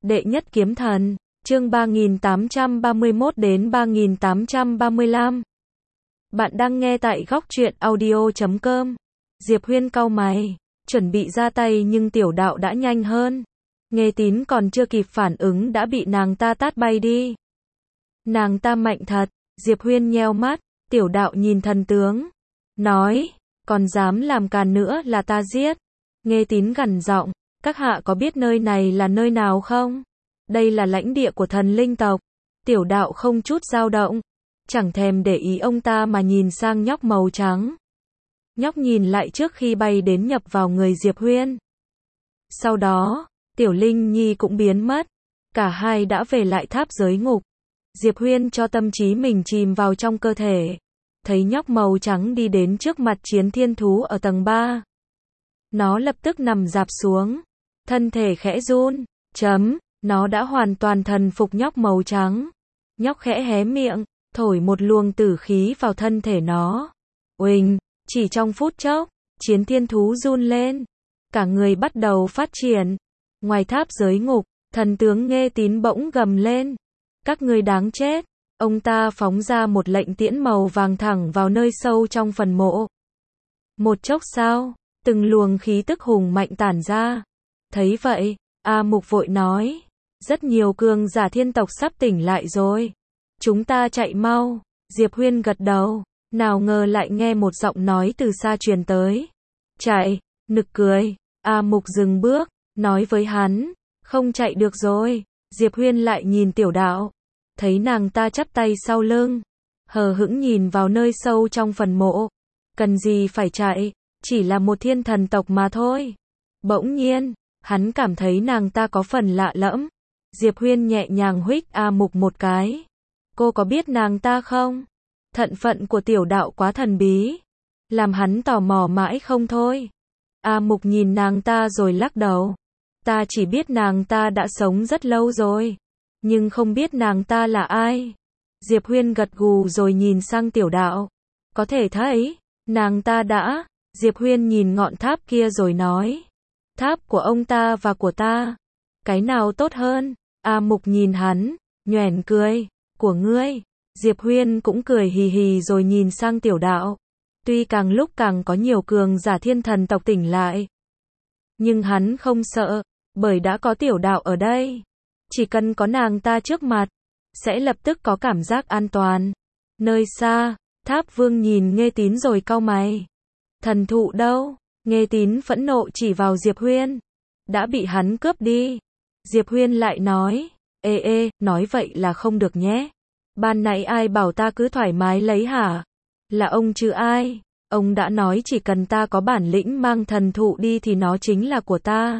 Đệ nhất kiếm thần, chương 3831 đến 3835. Bạn đang nghe tại góc truyện audio.com. Diệp Huyên cau mày, chuẩn bị ra tay nhưng tiểu đạo đã nhanh hơn. Nghe Tín còn chưa kịp phản ứng đã bị nàng ta tát bay đi. Nàng ta mạnh thật, Diệp Huyên nheo mắt, tiểu đạo nhìn thần tướng. Nói, còn dám làm càn nữa là ta giết. Nghe Tín gằn giọng, các hạ có biết nơi này là nơi nào không? Đây là lãnh địa của thần linh tộc. Tiểu đạo không chút dao động, chẳng thèm để ý ông ta mà nhìn sang nhóc màu trắng. Nhóc nhìn lại trước khi bay đến nhập vào người Diệp Huyên. Sau đó, Tiểu Linh Nhi cũng biến mất. Cả hai đã về lại tháp giới ngục. Diệp Huyên cho tâm trí mình chìm vào trong cơ thể. Thấy nhóc màu trắng đi đến trước mặt chiến thiên thú ở tầng 3. Nó lập tức nằm rạp xuống. Thân thể khẽ run. Nó đã hoàn toàn thần phục nhóc màu trắng. Nhóc khẽ hé miệng, thổi một luồng tử khí vào thân thể nó. Uỳnh, chỉ trong phút chốc, chiến thiên thú run lên. Cả người bắt đầu phát triển. Ngoài tháp giới ngục, thần tướng Nghe Tín bỗng gầm lên. Các ngươi đáng chết. Ông ta phóng ra một lệnh tiễn màu vàng thẳng vào nơi sâu trong phần mộ. Một chốc sau, từng luồng khí tức hùng mạnh tản ra. Thấy vậy, A Mục vội nói. Rất nhiều cường giả thiên tộc sắp tỉnh lại rồi. Chúng ta chạy mau. Diệp Huyên gật đầu. Nào ngờ lại nghe một giọng nói từ xa truyền tới. Chạy, nực cười. A Mục dừng bước, nói với hắn. Không chạy được rồi. Diệp Huyên lại nhìn tiểu đạo. Thấy nàng ta chắp tay sau lưng. Hờ hững nhìn vào nơi sâu trong phần mộ. Cần gì phải chạy, chỉ là một thiên thần tộc mà thôi. Bỗng nhiên, hắn cảm thấy nàng ta có phần lạ lẫm. Diệp Huyên nhẹ nhàng huých A Mục một cái. Cô có biết nàng ta không? Thân phận của tiểu đạo quá thần bí. Làm hắn tò mò mãi không thôi. A Mục nhìn nàng ta rồi lắc đầu. Ta chỉ biết nàng ta đã sống rất lâu rồi. Nhưng không biết nàng ta là ai. Diệp Huyên gật gù rồi nhìn sang tiểu đạo. Có thể thấy, nàng ta đã. Diệp Huyên nhìn ngọn tháp kia rồi nói. Tháp của ông ta và của ta. Cái nào tốt hơn? A Mục nhìn hắn, nhoẻn cười. Của ngươi. Diệp Huyên cũng cười hì hì rồi nhìn sang tiểu đạo. Tuy càng lúc càng có nhiều cường giả thiên thần tộc tỉnh lại. Nhưng hắn không sợ, bởi đã có tiểu đạo ở đây. Chỉ cần có nàng ta trước mặt, sẽ lập tức có cảm giác an toàn. Nơi xa, Tháp Vương nhìn Nghe Tín rồi cau mày. Thần thụ đâu? Nghe Tín phẫn nộ chỉ vào Diệp Huyên. Đã bị hắn cướp đi. Diệp Huyên lại nói. Nói vậy là không được nhé. Ban nãy ai bảo ta cứ thoải mái lấy hả? Là ông chứ ai? Ông đã nói chỉ cần ta có bản lĩnh mang thần thụ đi thì nó chính là của ta.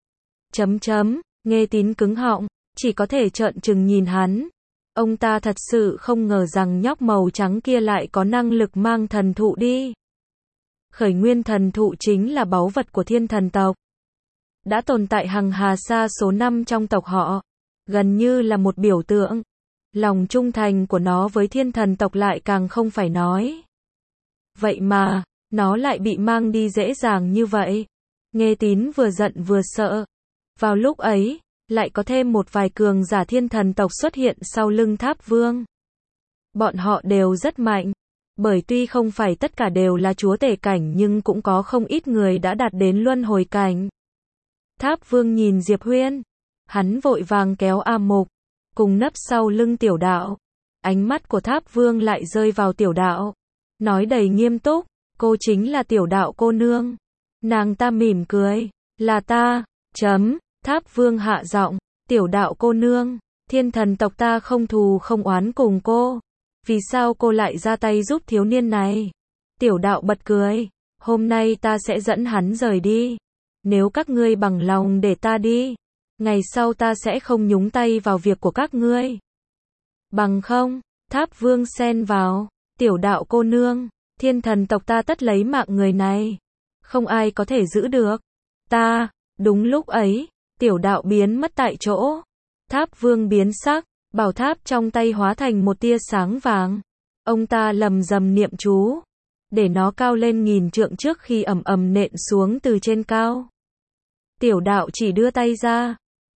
Nghe Tín cứng họng, chỉ có thể trợn trừng nhìn hắn. Ông ta thật sự không ngờ rằng nhóc màu trắng kia lại có năng lực mang thần thụ đi. Khởi nguyên thần thụ chính là báu vật của thiên thần tộc. Đã tồn tại hằng hà sa số năm trong tộc họ. Gần như là một biểu tượng. Lòng trung thành của nó với thiên thần tộc lại càng không phải nói. Vậy mà, nó lại bị mang đi dễ dàng như vậy. Nghe Tín vừa giận vừa sợ. Vào lúc ấy, lại có thêm một vài cường giả thiên thần tộc xuất hiện sau lưng Tháp Vương. Bọn họ đều rất mạnh. Bởi tuy không phải tất cả đều là chúa tể cảnh nhưng cũng có không ít người đã đạt đến luân hồi cảnh. Tháp Vương nhìn Diệp Huyên. Hắn vội vàng kéo A Mục, cùng nấp sau lưng tiểu đạo. Ánh mắt của Tháp Vương lại rơi vào tiểu đạo. Nói đầy nghiêm túc, cô chính là tiểu đạo cô nương. Nàng ta mỉm cười, là ta, Tháp Vương hạ giọng, tiểu đạo cô nương, thiên thần tộc ta không thù không oán cùng cô. Vì sao cô lại ra tay giúp thiếu niên này? Tiểu đạo bật cười, hôm nay ta sẽ dẫn hắn rời đi. Nếu các ngươi bằng lòng để ta đi, ngày sau ta sẽ không nhúng tay vào việc của các ngươi. Bằng không, Tháp Vương xen vào, tiểu đạo cô nương, thiên thần tộc ta tất lấy mạng người này. Không ai có thể giữ được. Ta, đúng lúc ấy, tiểu đạo biến mất tại chỗ. Tháp Vương biến sắc, bảo tháp trong tay hóa thành một tia sáng vàng. Ông ta lầm rầm niệm chú, để nó cao lên nghìn trượng trước khi ầm ầm nện xuống từ trên cao. Tiểu đạo chỉ đưa tay ra,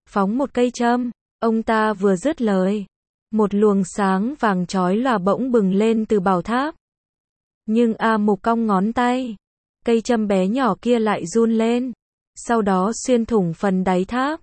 phóng một cây châm. Ông ta vừa dứt lời, một luồng sáng vàng chói lòa bỗng bừng lên từ bảo tháp. Nhưng A Mục cong ngón tay, cây châm bé nhỏ kia lại run lên, sau đó xuyên thủng phần đáy tháp.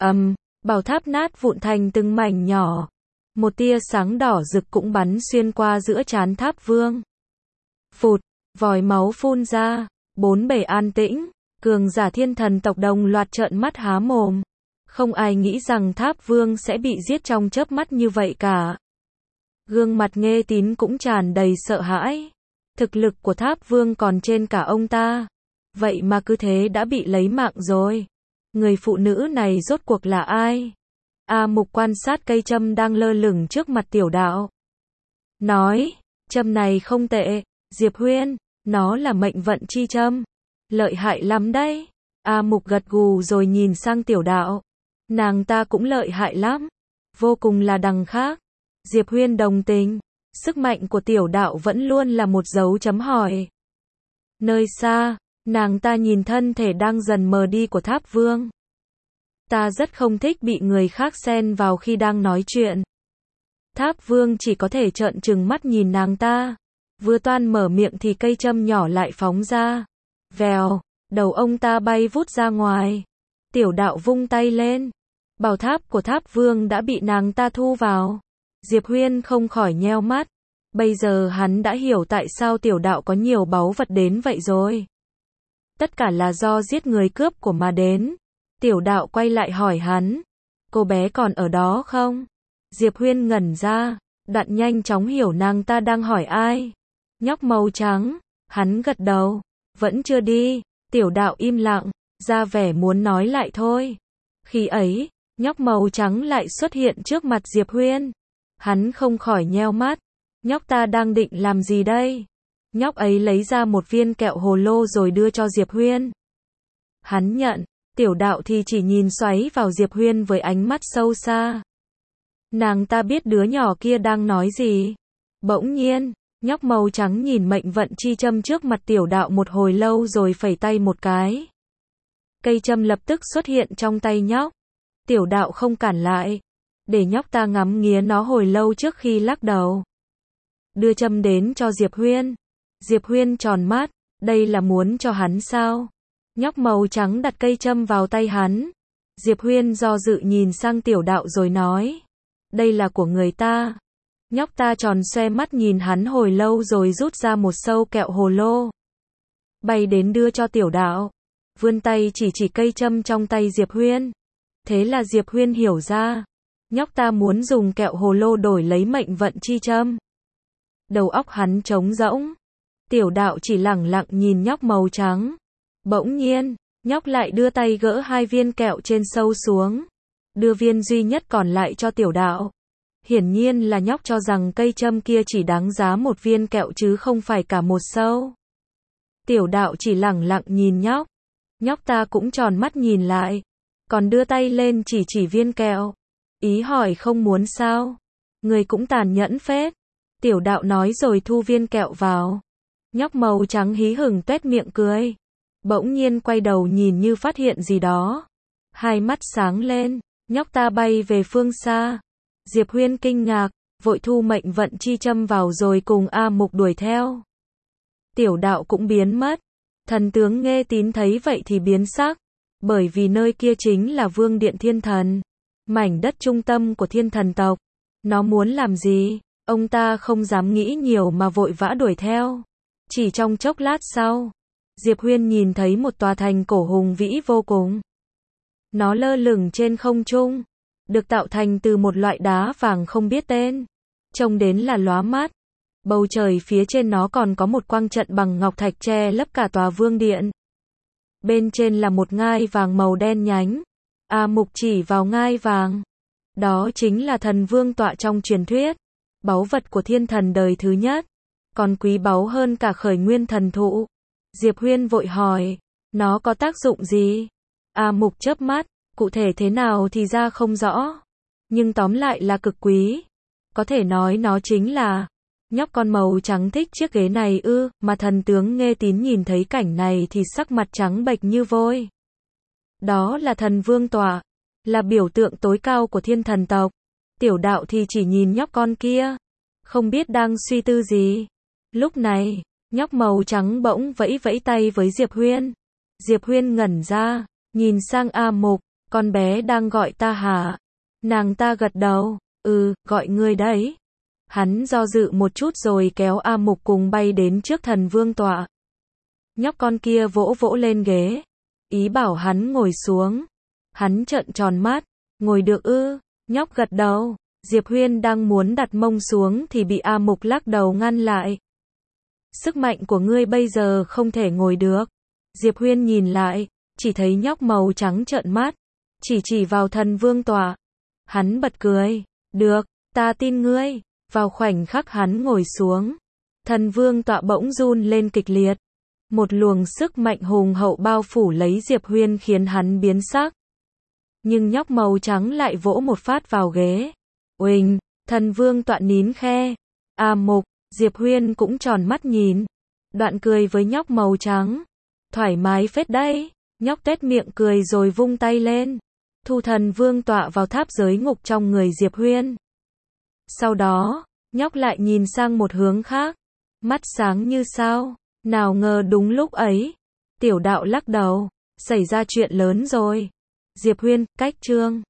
Bảo tháp nát vụn thành từng mảnh nhỏ. Một tia sáng đỏ rực cũng bắn xuyên qua giữa trán Tháp Vương. Phụt, vòi máu phun ra, bốn bề an tĩnh, cường giả thiên thần tộc đồng loạt trợn mắt há mồm. Không ai nghĩ rằng Tháp Vương sẽ bị giết trong chớp mắt như vậy cả. Gương mặt Nghê Tín cũng tràn đầy sợ hãi. Thực lực của Tháp Vương còn trên cả ông ta. Vậy mà cứ thế đã bị lấy mạng rồi. Người phụ nữ này rốt cuộc là ai? A Mục quan sát cây châm đang lơ lửng trước mặt Tiểu Đạo. Nói, châm này không tệ, Diệp Huyên, nó là mệnh vận chi châm. Lợi hại lắm đấy. A Mục gật gù rồi nhìn sang Tiểu Đạo. Nàng ta cũng lợi hại lắm. Vô cùng là đằng khác. Diệp Huyên đồng tình. Sức mạnh của Tiểu Đạo vẫn luôn là một dấu chấm hỏi. Nơi xa, nàng ta nhìn thân thể đang dần mờ đi của Tháp Vương. Ta rất không thích bị người khác xen vào khi đang nói chuyện. Tháp Vương chỉ có thể trợn trừng mắt nhìn nàng ta. Vừa toan mở miệng thì cây châm nhỏ lại phóng ra. Vèo, đầu ông ta bay vút ra ngoài. Tiểu Đạo vung tay lên. Bảo tháp của Tháp Vương đã bị nàng ta thu vào. Diệp Huyên không khỏi nheo mắt. Bây giờ hắn đã hiểu tại sao Tiểu Đạo có nhiều báu vật đến vậy rồi. Tất cả là do giết người cướp của mà đến. Tiểu Đạo quay lại hỏi hắn. Cô bé còn ở đó không? Diệp Huyên ngẩn ra. Đoạn nhanh chóng hiểu nàng ta đang hỏi ai. Nhóc màu trắng. Hắn gật đầu. Vẫn chưa đi. Tiểu Đạo im lặng. Ra vẻ muốn nói lại thôi. Khi ấy, nhóc màu trắng lại xuất hiện trước mặt Diệp Huyên. Hắn không khỏi nheo mắt. Nhóc ta đang định làm gì đây? Nhóc ấy lấy ra một viên kẹo hồ lô rồi đưa cho Diệp Huyên. Hắn nhận. Tiểu Đạo thì chỉ nhìn xoáy vào Diệp Huyên với ánh mắt sâu xa. Nàng ta biết đứa nhỏ kia đang nói gì. Bỗng nhiên, nhóc màu trắng nhìn mệnh vận chi châm trước mặt Tiểu Đạo một hồi lâu rồi phẩy tay một cái. Cây châm lập tức xuất hiện trong tay nhóc. Tiểu Đạo không cản lại. Để nhóc ta ngắm nghía nó hồi lâu trước khi lắc đầu. Đưa châm đến cho Diệp Huyên. Diệp Huyên tròn mắt. Đây là muốn cho hắn sao? Nhóc màu trắng đặt cây châm vào tay hắn. Diệp Huyên do dự nhìn sang Tiểu Đạo rồi nói. Đây là của người ta. Nhóc ta tròn xoe mắt nhìn hắn hồi lâu rồi rút ra một sâu kẹo hồ lô. Bay đến đưa cho Tiểu Đạo. Vươn tay chỉ cây châm trong tay Diệp Huyên. Thế là Diệp Huyên hiểu ra. Nhóc ta muốn dùng kẹo hồ lô đổi lấy mệnh vận chi châm. Đầu óc hắn trống rỗng. Tiểu Đạo chỉ lẳng lặng nhìn nhóc màu trắng. Bỗng nhiên, nhóc lại đưa tay gỡ hai viên kẹo trên sâu xuống. Đưa viên duy nhất còn lại cho Tiểu Đạo. Hiển nhiên là nhóc cho rằng cây châm kia chỉ đáng giá một viên kẹo chứ không phải cả một sâu. Tiểu Đạo chỉ lẳng lặng nhìn nhóc. Nhóc ta cũng tròn mắt nhìn lại. Còn đưa tay lên chỉ viên kẹo. Ý hỏi không muốn sao? Người cũng tàn nhẫn phết. Tiểu Đạo nói rồi thu viên kẹo vào. Nhóc màu trắng hí hửng tuét miệng cười. Bỗng nhiên quay đầu nhìn như phát hiện gì đó. Hai mắt sáng lên. Nhóc ta bay về phương xa. Diệp Huyên kinh ngạc. Vội thu mệnh vận chi châm vào rồi cùng A Mục đuổi theo. Tiểu Đạo cũng biến mất. Thần tướng Nghê Tín thấy vậy thì biến sắc. Bởi vì nơi kia chính là Vương Điện Thiên Thần. Mảnh đất trung tâm của thiên thần tộc. Nó muốn làm gì? Ông ta không dám nghĩ nhiều mà vội vã đuổi theo. Chỉ trong chốc lát sau, Diệp Huyên nhìn thấy một tòa thành cổ hùng vĩ vô cùng. Nó lơ lửng trên không trung, được tạo thành từ một loại đá vàng không biết tên. Trông đến là lóa mắt. Bầu trời phía trên nó còn có một quang trận bằng ngọc thạch che lấp cả tòa vương điện. Bên trên là một ngai vàng màu đen nhánh. A Mục chỉ vào ngai vàng. Đó chính là thần vương tọa trong truyền thuyết. Báu vật của thiên thần đời thứ nhất. Còn quý báu hơn cả khởi nguyên thần thụ. Diệp Huyên vội hỏi. Nó có tác dụng gì? A Mục chớp mắt. Cụ thể thế nào thì ra không rõ. Nhưng tóm lại là cực quý. Có thể nói nó chính là. Nhóc con màu trắng thích chiếc ghế này ư? Mà thần tướng Nghê Tín nhìn thấy cảnh này thì sắc mặt trắng bệch như vôi. Đó là thần vương tọa. là biểu tượng tối cao của thiên thần tộc. Tiểu đạo thì chỉ nhìn nhóc con kia, không biết đang suy tư gì. Lúc này, nhóc màu trắng bỗng vẫy vẫy tay với Diệp Huyên. Diệp Huyên ngẩn ra, nhìn sang A Mục, con bé đang gọi ta hả? Nàng ta gật đầu, gọi ngươi đấy. Hắn do dự một chút rồi kéo A Mục cùng bay đến trước thần vương tọa. Nhóc con kia vỗ vỗ lên ghế, ý bảo hắn ngồi xuống. Hắn trợn tròn mắt, ngồi được ư? Nhóc gật đầu. Diệp Huyên đang muốn đặt mông xuống thì bị A Mục lắc đầu ngăn lại. Sức mạnh của ngươi bây giờ không thể ngồi được. Diệp Huyên nhìn lại, chỉ thấy nhóc màu trắng trợn mắt, chỉ vào thần vương tọa. Hắn bật cười, được, ta tin ngươi. Vào khoảnh khắc hắn ngồi xuống, thần vương tọa bỗng run lên kịch liệt. Một luồng sức mạnh hùng hậu bao phủ lấy Diệp Huyên khiến hắn biến sắc. Nhưng nhóc màu trắng lại vỗ một phát vào ghế. Uỳnh, thần vương tọa nín khe. A Mục, Diệp Huyên cũng tròn mắt nhìn. Đoạn cười với nhóc màu trắng. Thoải mái phết đấy. Nhóc tét miệng cười rồi vung tay lên. Thu thần vương tọa vào tháp giới ngục trong người Diệp Huyên. Sau đó, nhóc lại nhìn sang một hướng khác. Mắt sáng như sao. Nào ngờ đúng lúc ấy. Tiểu đạo lắc đầu. Xảy ra chuyện lớn rồi. Diệp Huyên, cách chương.